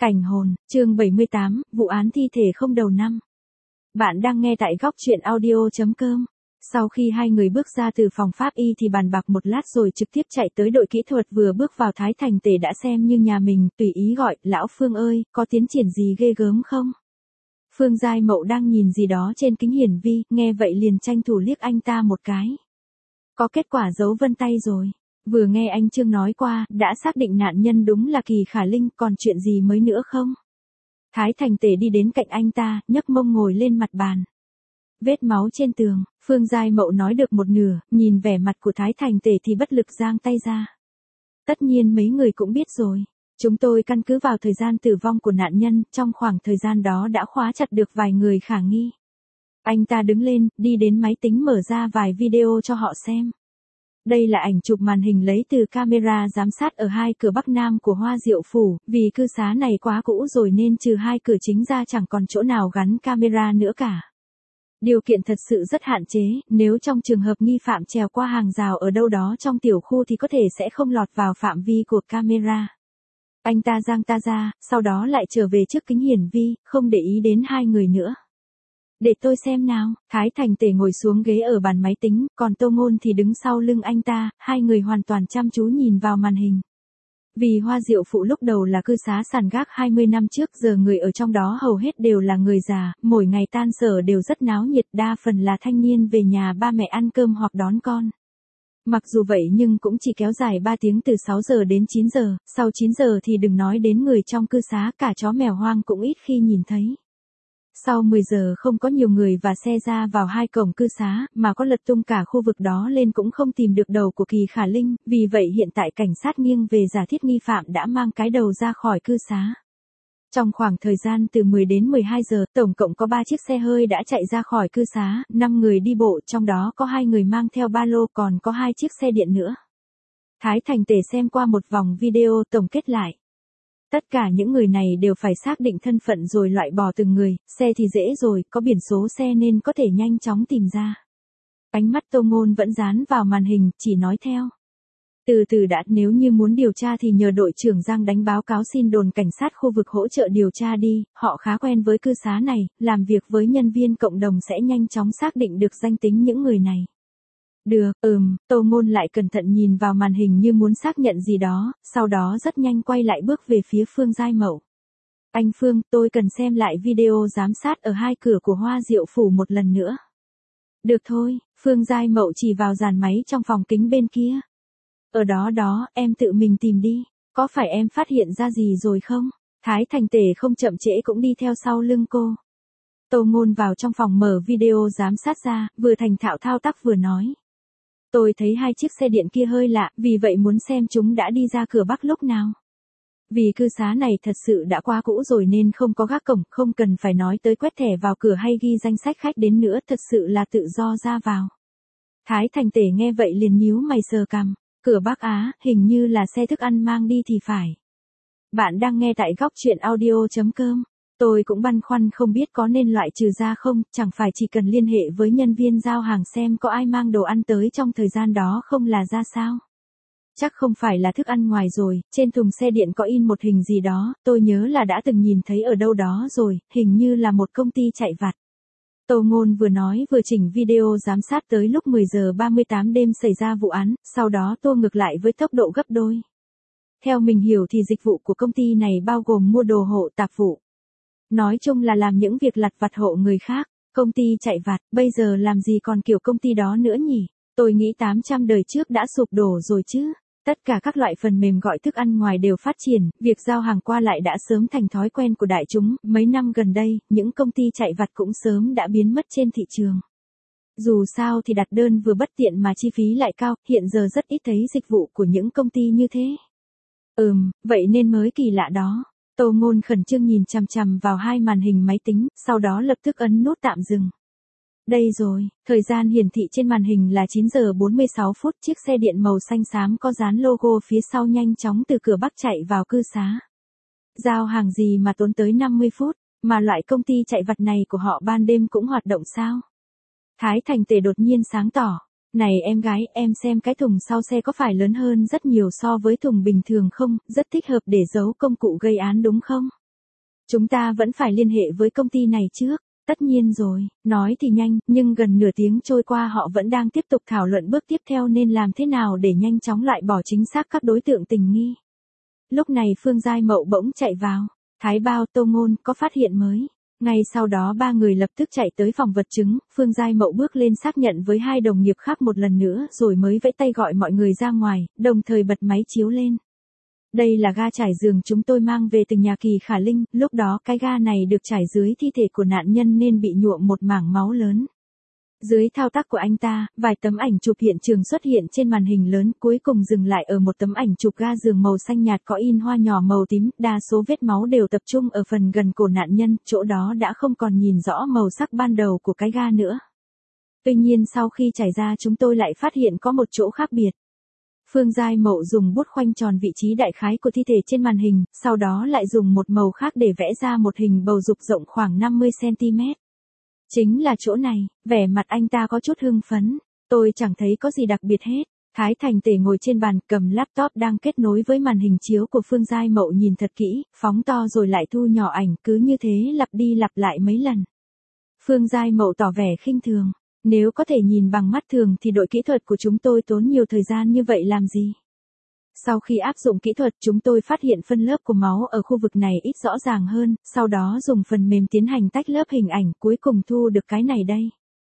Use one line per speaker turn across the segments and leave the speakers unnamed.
Cảnh hồn, chương 78, vụ án thi thể không đầu năm. Bạn đang nghe tại góc truyện audio.com. Sau khi hai người bước ra từ phòng pháp y thì bàn bạc một lát rồi trực tiếp chạy tới đội kỹ thuật. Vừa bước vào Thái Thành Tể đã xem như nhà mình, tùy ý gọi, lão Phương ơi, có tiến triển gì ghê gớm không? Phương Giai Mậu đang nhìn gì đó trên kính hiển vi, nghe vậy liền tranh thủ liếc anh ta một cái. Có kết quả dấu vân tay rồi. Vừa nghe anh Trương nói qua, đã xác định nạn nhân đúng là Kỳ Khả Linh, còn chuyện gì mới nữa không? Thái Thành Tể đi đến cạnh anh ta, nhấc mông ngồi lên mặt bàn. Vết máu trên tường, Phương Giai Mậu nói được một nửa, nhìn vẻ mặt của Thái Thành Tể thì bất lực giang tay ra. Tất nhiên mấy người cũng biết rồi. Chúng tôi căn cứ vào thời gian tử vong của nạn nhân, trong khoảng thời gian đó đã khóa chặt được vài người khả nghi. Anh ta đứng lên, đi đến máy tính mở ra vài video cho họ xem. Đây là ảnh chụp màn hình lấy từ camera giám sát ở hai cửa Bắc Nam của Hoa Diệu Phủ, vì cư xá này quá cũ rồi nên trừ hai cửa chính ra chẳng còn chỗ nào gắn camera nữa cả. Điều kiện thật sự rất hạn chế, nếu trong trường hợp nghi phạm trèo qua hàng rào ở đâu đó trong tiểu khu thì có thể sẽ không lọt vào phạm vi của camera. Anh ta giang ta ra, sau đó lại trở về trước kính hiển vi, không để ý đến hai người nữa. Để tôi xem nào, Thái Thành Tể ngồi xuống ghế ở bàn máy tính, còn Tô Ngôn thì đứng sau lưng anh ta, hai người hoàn toàn chăm chú nhìn vào màn hình. Vì Hoa Diệu Phụ lúc đầu là cư xá sàn gác 20 năm trước, giờ người ở trong đó hầu hết đều là người già, mỗi ngày tan sở đều rất náo nhiệt, đa phần là thanh niên về nhà ba mẹ ăn cơm hoặc đón con. Mặc dù vậy nhưng cũng chỉ kéo dài 3 tiếng từ 6 giờ đến 9 giờ, sau 9 giờ thì đừng nói đến người trong cư xá, cả chó mèo hoang cũng ít khi nhìn thấy. Sau 10 giờ không có nhiều người và xe ra vào hai cổng cư xá, mà có lật tung cả khu vực đó lên cũng không tìm được đầu của Kỳ Khả Linh, vì vậy hiện tại cảnh sát nghiêng về giả thiết nghi phạm đã mang cái đầu ra khỏi cư xá. Trong khoảng thời gian từ 10 đến 12 giờ, tổng cộng có 3 chiếc xe hơi đã chạy ra khỏi cư xá, 5 người đi bộ, trong đó có 2 người mang theo ba lô, còn có 2 chiếc xe điện nữa. Thái Thành Tể xem qua một vòng video tổng kết lại. Tất cả những người này đều phải xác định thân phận rồi loại bỏ từng người, xe thì dễ rồi, có biển số xe nên có thể nhanh chóng tìm ra. Ánh mắt Tô Ngôn vẫn dán vào màn hình, chỉ nói theo. Từ từ đã, nếu như muốn điều tra thì nhờ đội trưởng Giang đánh báo cáo xin đồn cảnh sát khu vực hỗ trợ điều tra đi, họ khá quen với cư xá này, làm việc với nhân viên cộng đồng sẽ nhanh chóng xác định được danh tính những người này. Được, Tô Ngôn lại cẩn thận nhìn vào màn hình như muốn xác nhận gì đó, sau đó rất nhanh quay lại bước về phía Phương Giai Mậu. Anh Phương, tôi cần xem lại video giám sát ở hai cửa của Hoa Diệu Phủ một lần nữa. Được thôi, Phương Giai Mậu chỉ vào dàn máy trong phòng kính bên kia. Ở đó, em tự mình tìm đi, có phải em phát hiện ra gì rồi không? Thái Thành Tể không chậm trễ cũng đi theo sau lưng cô. Tô Ngôn vào trong phòng mở video giám sát ra, vừa thành thạo thao tác vừa nói. Tôi thấy 2 chiếc xe điện kia hơi lạ, vì vậy muốn xem chúng đã đi ra cửa Bắc lúc nào. Vì cư xá này thật sự đã quá cũ rồi nên không có gác cổng, không cần phải nói tới quét thẻ vào cửa hay ghi danh sách khách đến nữa, thật sự là tự do ra vào. Thái Thành Tể nghe vậy liền nhíu mày sờ cằm. Cửa Bắc Á, hình như là xe thức ăn mang đi thì phải. Bạn đang nghe tại góc truyện audio.com. Tôi cũng băn khoăn không biết có nên loại trừ ra không, chẳng phải chỉ cần liên hệ với nhân viên giao hàng xem có ai mang đồ ăn tới trong thời gian đó không là ra sao. Chắc không phải là thức ăn ngoài rồi, trên thùng xe điện có in một hình gì đó, tôi nhớ là đã từng nhìn thấy ở đâu đó rồi, hình như là một công ty chạy vặt. Tô Ngôn vừa nói vừa chỉnh video giám sát tới lúc 10 giờ 38 đêm xảy ra vụ án, sau đó tua ngược lại với tốc độ gấp đôi. Theo mình hiểu thì dịch vụ của công ty này bao gồm mua đồ hộ tạp vụ. Nói chung là làm những việc lặt vặt hộ người khác, công ty chạy vặt, bây giờ làm gì còn kiểu công ty đó nữa nhỉ? Tôi nghĩ 800 đời trước đã sụp đổ rồi chứ. Tất cả các loại phần mềm gọi thức ăn ngoài đều phát triển, việc giao hàng qua lại đã sớm thành thói quen của đại chúng, mấy năm gần đây, những công ty chạy vặt cũng sớm đã biến mất trên thị trường. Dù sao thì đặt đơn vừa bất tiện mà chi phí lại cao, hiện giờ rất ít thấy dịch vụ của những công ty như thế. Vậy nên mới kỳ lạ đó. Tô Ngôn khẩn trương nhìn chằm chằm vào hai màn hình máy tính, sau đó lập tức ấn nút tạm dừng. Đây rồi, thời gian hiển thị trên màn hình là 9 giờ 46 phút, chiếc xe điện màu xanh xám có dán logo phía sau nhanh chóng từ cửa Bắc chạy vào cư xá. Giao hàng gì mà tốn tới 50 phút, mà loại công ty chạy vặt này của họ ban đêm cũng hoạt động sao? Thái Thành Tể đột nhiên sáng tỏ. Này em gái, em xem cái thùng sau xe có phải lớn hơn rất nhiều so với thùng bình thường không, rất thích hợp để giấu công cụ gây án đúng không? Chúng ta vẫn phải liên hệ với công ty này trước. Tất nhiên rồi, nói thì nhanh, nhưng gần nửa tiếng trôi qua họ vẫn đang tiếp tục thảo luận bước tiếp theo nên làm thế nào để nhanh chóng loại bỏ chính xác các đối tượng tình nghi. Lúc này Phương Giai Mậu bỗng chạy vào. Thái Bao, Tô Ngôn có phát hiện mới. Ngay sau đó ba người lập tức chạy tới phòng vật chứng, Phương Giai Mậu bước lên xác nhận với hai đồng nghiệp khác một lần nữa rồi mới vẫy tay gọi mọi người ra ngoài, đồng thời bật máy chiếu lên. Đây là ga trải giường chúng tôi mang về từ nhà Kỳ Khả Linh, lúc đó cái ga này được trải dưới thi thể của nạn nhân nên bị nhuộm một mảng máu lớn. Dưới thao tác của anh ta, vài tấm ảnh chụp hiện trường xuất hiện trên màn hình lớn, cuối cùng dừng lại ở một tấm ảnh chụp ga giường màu xanh nhạt có in hoa nhỏ màu tím, đa số vết máu đều tập trung ở phần gần cổ nạn nhân, chỗ đó đã không còn nhìn rõ màu sắc ban đầu của cái ga nữa. Tuy nhiên sau khi trải ra chúng tôi lại phát hiện có một chỗ khác biệt. Phương Giai Mậu dùng bút khoanh tròn vị trí đại khái của thi thể trên màn hình, sau đó lại dùng một màu khác để vẽ ra một hình bầu dục rộng khoảng 50cm. Chính là chỗ này, vẻ mặt anh ta có chút hưng phấn. Tôi chẳng thấy có gì đặc biệt hết. Thái Thành Tể ngồi trên bàn cầm laptop đang kết nối với màn hình chiếu của Phương Giai Mậu nhìn thật kỹ, phóng to rồi lại thu nhỏ ảnh, cứ như thế lặp đi lặp lại mấy lần. Phương Giai Mậu tỏ vẻ khinh thường. Nếu có thể nhìn bằng mắt thường thì đội kỹ thuật của chúng tôi tốn nhiều thời gian như vậy làm gì? Sau khi áp dụng kỹ thuật chúng tôi phát hiện phân lớp của máu ở khu vực này ít rõ ràng hơn, sau đó dùng phần mềm tiến hành tách lớp hình ảnh, cuối cùng thu được cái này đây.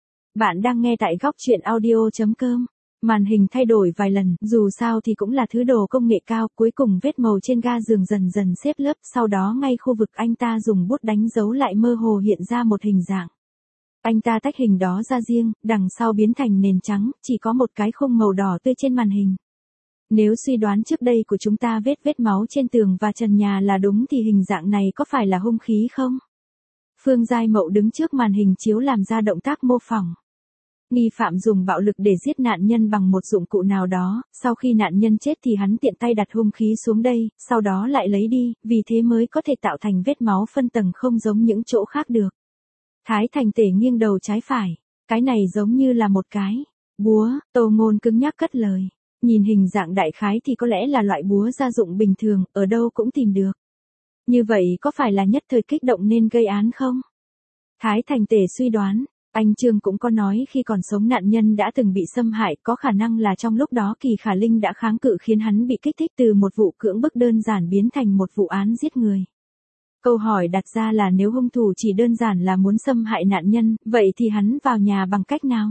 Bạn đang nghe tại góc truyện audio.com. Màn hình thay đổi vài lần, dù sao thì cũng là thứ đồ công nghệ cao, cuối cùng vết màu trên ga giường dần dần xếp lớp, sau đó ngay khu vực anh ta dùng bút đánh dấu lại mơ hồ hiện ra một hình dạng. Anh ta tách hình đó ra riêng, đằng sau biến thành nền trắng, chỉ có một cái khung màu đỏ tươi trên màn hình. Nếu suy đoán trước đây của chúng ta vết máu trên tường và trần nhà là đúng thì hình dạng này có phải là hung khí không? Phương Giai Mậu đứng trước màn hình chiếu làm ra động tác mô phỏng. Nghi phạm dùng bạo lực để giết nạn nhân bằng một dụng cụ nào đó, sau khi nạn nhân chết thì hắn tiện tay đặt hung khí xuống đây, sau đó lại lấy đi, vì thế mới có thể tạo thành vết máu phân tầng không giống những chỗ khác được. Thái Thành Tể nghiêng đầu trái phải, cái này giống như là một cái búa, Tô Ngôn cứng nhắc cất lời. Nhìn hình dạng đại khái thì có lẽ là loại búa gia dụng bình thường, ở đâu cũng tìm được. Như vậy có phải là nhất thời kích động nên gây án không? Thái Thành Tể suy đoán, anh Trương cũng có nói khi còn sống nạn nhân đã từng bị xâm hại, có khả năng là trong lúc đó Kỳ Khả Linh đã kháng cự khiến hắn bị kích thích từ một vụ cưỡng bức đơn giản biến thành một vụ án giết người. Câu hỏi đặt ra là nếu hung thủ chỉ đơn giản là muốn xâm hại nạn nhân, vậy thì hắn vào nhà bằng cách nào?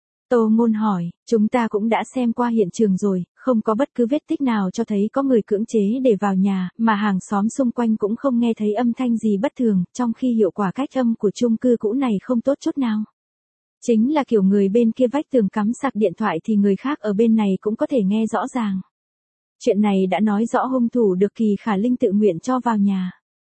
Tô Ngôn hỏi, chúng ta cũng đã xem qua hiện trường rồi, không có bất cứ vết tích nào cho thấy có người cưỡng chế để vào nhà, mà hàng xóm xung quanh cũng không nghe thấy âm thanh gì bất thường, trong khi hiệu quả cách âm của chung cư cũ này không tốt chút nào. Chính là kiểu người bên kia vách tường cắm sạc điện thoại thì người khác ở bên này cũng có thể nghe rõ ràng. Chuyện này đã nói rõ hung thủ được Kỳ Khả Linh tự nguyện cho vào nhà.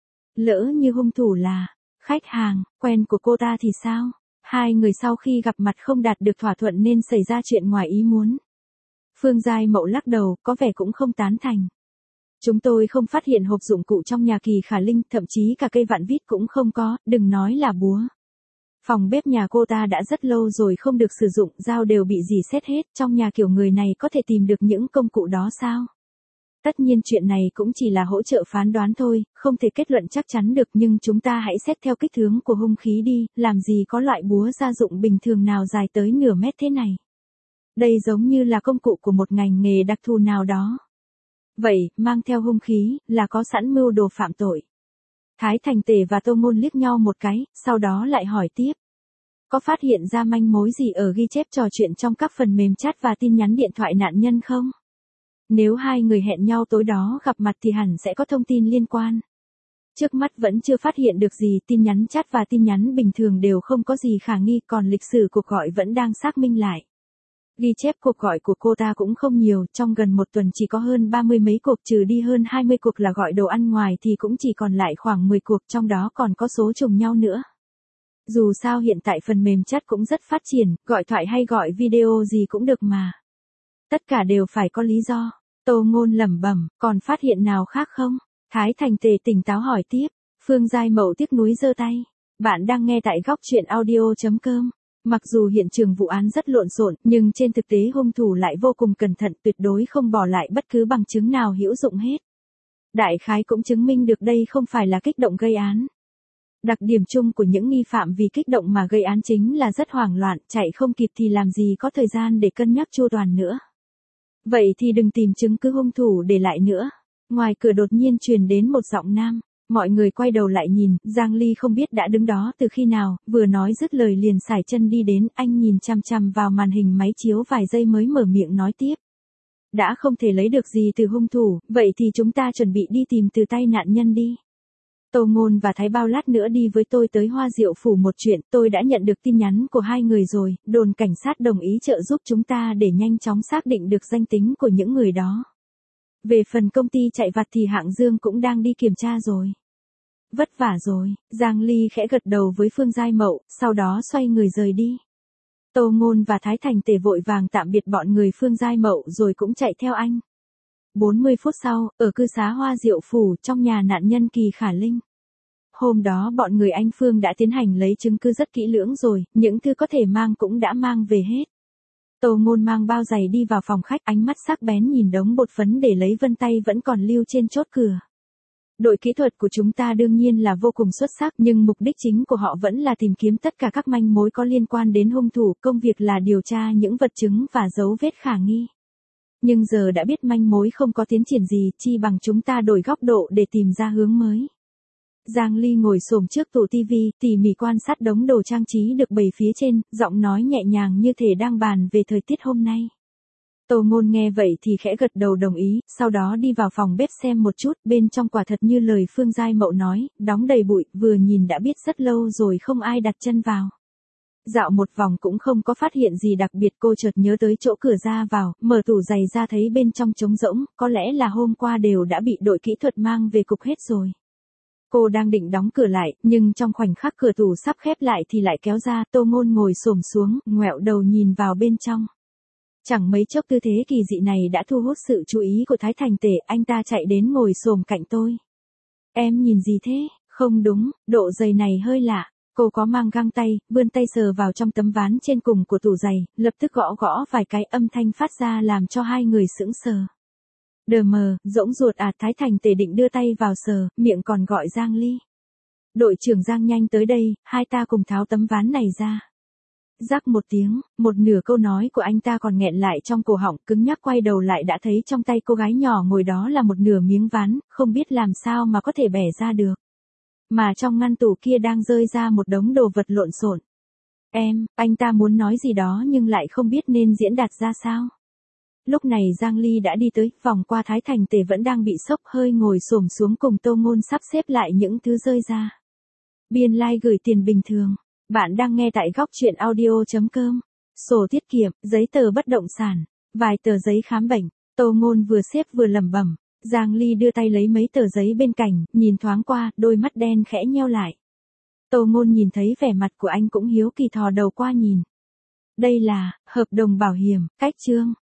Lỡ như hung thủ là khách hàng, quen của cô ta thì sao? Hai người sau khi gặp mặt không đạt được thỏa thuận nên xảy ra chuyện ngoài ý muốn. Phương Giai Mậu lắc đầu, có vẻ cũng không tán thành. Chúng tôi không phát hiện hộp dụng cụ trong nhà Kỳ Khả Linh, thậm chí cả cây vạn vít cũng không có, đừng nói là búa. Phòng bếp nhà cô ta đã rất lâu rồi không được sử dụng, dao đều bị rỉ sét hết, trong nhà kiểu người này có thể tìm được những công cụ đó sao? Tất nhiên chuyện này cũng chỉ là hỗ trợ phán đoán thôi, không thể kết luận chắc chắn được, nhưng chúng ta hãy xét theo kích thước của hung khí đi, làm gì có loại búa gia dụng bình thường nào dài tới nửa mét thế này. Đây giống như là công cụ của một ngành nghề đặc thù nào đó. Vậy, mang theo hung khí, là có sẵn mưu đồ phạm tội. Thái Thành Tể và Tô Ngôn liếc nhau một cái, sau đó lại hỏi tiếp. Có phát hiện ra manh mối gì ở ghi chép trò chuyện trong các phần mềm chat và tin nhắn điện thoại nạn nhân không? Nếu hai người hẹn nhau tối đó gặp mặt thì hẳn sẽ có thông tin liên quan. Trước mắt vẫn chưa phát hiện được gì, tin nhắn chat và tin nhắn bình thường đều không có gì khả nghi, còn lịch sử cuộc gọi vẫn đang xác minh lại. Ghi chép cuộc gọi của cô ta cũng không nhiều, trong gần một tuần chỉ có hơn 30 mấy cuộc, trừ đi hơn 20 cuộc là gọi đồ ăn ngoài thì cũng chỉ còn lại khoảng 10 cuộc, trong đó còn có số trùng nhau nữa. Dù sao hiện tại phần mềm chat cũng rất phát triển, gọi thoại hay gọi video gì cũng được mà. Tất cả đều phải có lý do. Tô Ngôn lẩm bẩm, còn phát hiện nào khác không? Thái Thành Tể tỉnh táo hỏi tiếp. Phương Giai Mậu tiếc nuối giơ tay. Bạn đang nghe tại góc truyện audio.com. Mặc dù hiện trường vụ án rất lộn xộn, nhưng trên thực tế hung thủ lại vô cùng cẩn thận, tuyệt đối không bỏ lại bất cứ bằng chứng nào hữu dụng hết. Đại khái cũng chứng minh được đây không phải là kích động gây án. Đặc điểm chung của những nghi phạm vì kích động mà gây án chính là rất hoảng loạn, chạy không kịp thì làm gì có thời gian để cân nhắc chu toàn nữa. Vậy thì đừng tìm chứng cứ hung thủ để lại nữa. Ngoài cửa đột nhiên truyền đến một giọng nam. Mọi người quay đầu lại nhìn, Giang Ly không biết đã đứng đó từ khi nào, vừa nói dứt lời liền sải chân đi đến, anh nhìn chằm chằm vào màn hình máy chiếu vài giây mới mở miệng nói tiếp. Đã không thể lấy được gì từ hung thủ, vậy thì chúng ta chuẩn bị đi tìm từ tay nạn nhân đi. Tô Ngôn và Thái Bao lát nữa đi với tôi tới Hoa Diệu Phủ một chuyện, tôi đã nhận được tin nhắn của hai người rồi, đồn cảnh sát đồng ý trợ giúp chúng ta để nhanh chóng xác định được danh tính của những người đó. Về phần công ty chạy vặt thì Hạng Dương cũng đang đi kiểm tra rồi. Vất vả rồi, Giang Ly khẽ gật đầu với Phương Giai Mậu, sau đó xoay người rời đi. Tô Ngôn và Thái Thành Tề vội vàng tạm biệt bọn người Phương Giai Mậu rồi cũng chạy theo anh. 40 phút sau, ở cư xá Hoa Diệu Phủ trong nhà nạn nhân Kỳ Khả Linh. Hôm đó bọn người anh Phương đã tiến hành lấy chứng cứ rất kỹ lưỡng rồi, những thứ có thể mang cũng đã mang về hết. Tô Ngôn mang bao giày đi vào phòng khách, ánh mắt sắc bén nhìn đống bột phấn để lấy vân tay vẫn còn lưu trên chốt cửa. Đội kỹ thuật của chúng ta đương nhiên là vô cùng xuất sắc, nhưng mục đích chính của họ vẫn là tìm kiếm tất cả các manh mối có liên quan đến hung thủ, công việc là điều tra những vật chứng và dấu vết khả nghi. Nhưng giờ đã biết manh mối không có tiến triển gì, chi bằng chúng ta đổi góc độ để tìm ra hướng mới. Giang Ly ngồi xổm trước tủ tivi, tỉ mỉ quan sát đống đồ trang trí được bày phía trên, giọng nói nhẹ nhàng như thể đang bàn về thời tiết hôm nay. Tô Ngôn nghe vậy thì khẽ gật đầu đồng ý, sau đó đi vào phòng bếp xem một chút, bên trong quả thật như lời Phương Giai Mậu nói, đóng đầy bụi, vừa nhìn đã biết rất lâu rồi không ai đặt chân vào. Dạo một vòng cũng không có phát hiện gì đặc biệt, cô chợt nhớ tới chỗ cửa ra vào, mở tủ giày ra thấy bên trong trống rỗng, có lẽ là hôm qua đều đã bị đội kỹ thuật mang về cục hết rồi. Cô đang định đóng cửa lại, nhưng trong khoảnh khắc cửa tủ sắp khép lại thì lại kéo ra, Tô Ngôn ngồi xổm xuống, ngoẹo đầu nhìn vào bên trong. Chẳng mấy chốc tư thế kỳ dị này đã thu hút sự chú ý của Thái Thành Tề, anh ta chạy đến ngồi xổm cạnh tôi. Em nhìn gì thế? Không đúng, độ giày này hơi lạ. Cô có mang găng tay, vươn tay sờ vào trong tấm ván trên cùng của tủ giày, lập tức gõ gõ vài cái, âm thanh phát ra làm cho hai người sững sờ. Đờ mờ, rỗng ruột à? Thái Thành Tề định đưa tay vào sờ, miệng còn gọi Giang Ly. Đội trưởng Giang nhanh tới đây, hai ta cùng tháo tấm ván này ra. Rắc một tiếng, một nửa câu nói của anh ta còn nghẹn lại trong cổ họng, cứng nhắc quay đầu lại đã thấy trong tay cô gái nhỏ ngồi đó là một nửa miếng ván, không biết làm sao mà có thể bẻ ra được. Mà trong ngăn tủ kia đang rơi ra một đống đồ vật lộn xộn. Anh ta muốn nói gì đó nhưng lại không biết nên diễn đạt ra sao. Lúc này Giang Ly đã đi tới, vòng qua Thái Thành Tề vẫn đang bị sốc, hơi ngồi xổm xuống cùng Tô Ngôn sắp xếp lại những thứ rơi ra. Biên lai gửi tiền bình thường. Bạn đang nghe tại góc truyện audio.com. Sổ tiết kiệm, giấy tờ bất động sản, vài tờ giấy khám bệnh. Tô Ngôn vừa xếp vừa lẩm bẩm. Giang Ly đưa tay lấy mấy tờ giấy bên cạnh, nhìn thoáng qua, đôi mắt đen khẽ nheo lại. Tô Ngôn nhìn thấy vẻ mặt của anh cũng hiếu kỳ thò đầu qua nhìn. Đây là hợp đồng bảo hiểm, cách chương.